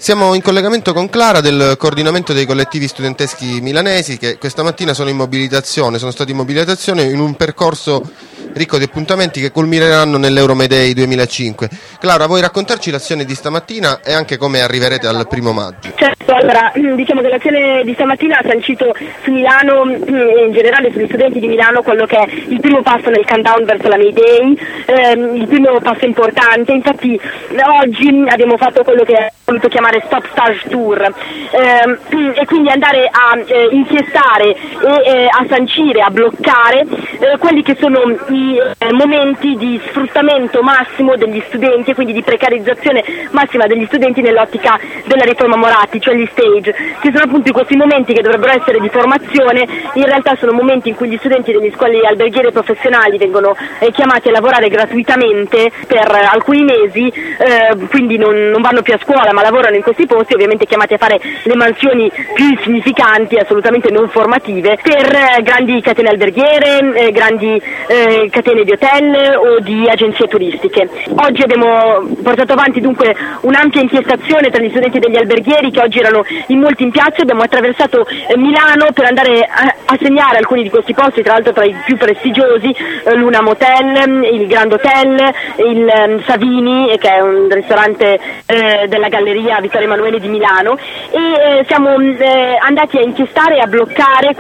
Siamo in collegamento con Clara del coordinamento dei collettivi studenteschi milanesi che questa mattina sono stati in mobilitazione in un percorso ricco di appuntamenti che culmineranno nell'Euromedei 2005. Clara, vuoi raccontarci l'azione di stamattina e anche come arriverete al 1° maggio? Certo, allora diciamo che l'azione di stamattina ha sancito su Milano e in generale sugli studenti di Milano quello che è il primo passo nel countdown verso la May Day, il primo passo importante. Infatti oggi abbiamo fatto quello che è voluto chiamare Stop Stage Tour e quindi andare a inchiestare e a sancire, a bloccare quelli che sono i momenti di sfruttamento massimo degli studenti e quindi di precarizzazione massima degli studenti nell'ottica della riforma Moratti, cioè gli stage, che sono appunto questi momenti che dovrebbero essere di formazione, in realtà sono momenti in cui gli studenti delle scuole alberghiere professionali vengono chiamati a lavorare gratuitamente per alcuni mesi, quindi non vanno più a scuola ma lavorano in questi posti, ovviamente chiamati a fare le mansioni più significanti, assolutamente non formative, per grandi catene alberghiere, grandi catene di hotel o di agenzie turistiche. Oggi abbiamo portato avanti dunque un'ampia inchiestazione tra gli studenti degli alberghieri che oggi erano in molti in piazza. Abbiamo attraversato Milano per andare a segnare alcuni di questi posti, tra l'altro tra i più prestigiosi, Luna Motel, il Grand Hotel, il Savini, che è un ristorante della Galleria Vittorio Emanuele di Milano, e siamo andati a inchiestare e a bloccare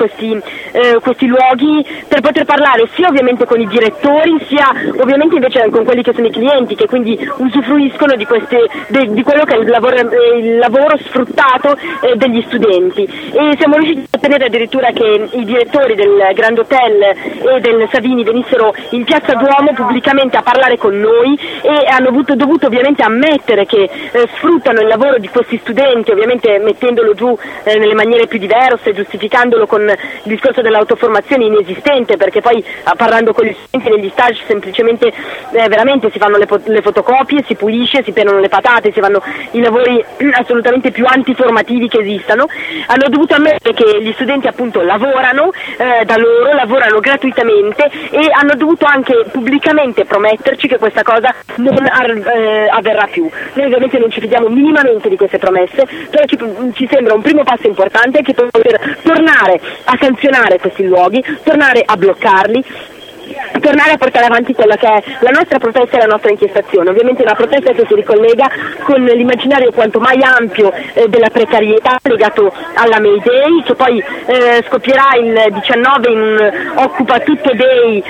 questi luoghi per poter parlare sia ovviamente con i direttori, sia ovviamente invece con quelli che sono i clienti, che quindi usufruiscono di quello che è il lavoro sfruttato degli studenti. E siamo riusciti a ottenere addirittura che i direttori del Grand Hotel e del Savini venissero in Piazza Duomo pubblicamente a parlare con noi e hanno dovuto ovviamente ammettere che sfruttano il lavoro di questi studenti, ovviamente mettendolo giù nelle maniere più diverse, giustificandolo con il discorso dell'autoformazione inesistente, perché poi parlando con gli studenti negli stage semplicemente veramente si fanno le fotocopie, si pulisce, si penano le patate, si fanno i lavori assolutamente più antiformativi che esistano. Hanno dovuto ammettere che gli studenti appunto lavorano da loro, lavorano gratuitamente, e hanno dovuto anche pubblicamente prometterci che questa cosa non avverrà più. Noi ovviamente non ci fidiamo minimamente di queste promesse, però ci sembra un primo passo importante che per poter tornare a sanzionare questi luoghi, tornare a bloccarli, tornare a portare avanti quella che è la nostra protesta e la nostra inchiestazione. Ovviamente una protesta che si ricollega con l'immaginario quanto mai ampio della precarietà legato alla May Day, che poi scoppierà il 19 in Occupa Tutto Day,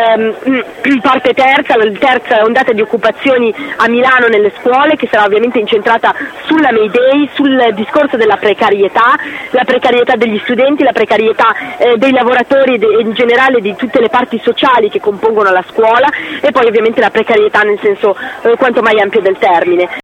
parte terza, la terza ondata di occupazioni a Milano nelle scuole, che sarà ovviamente incentrata sulla May Day, sul discorso della precarietà, la precarietà degli studenti, la precarietà dei lavoratori e in generale di tutte le parti sociali che compongono la scuola, e poi ovviamente la precarietà nel senso quanto mai ampio del termine.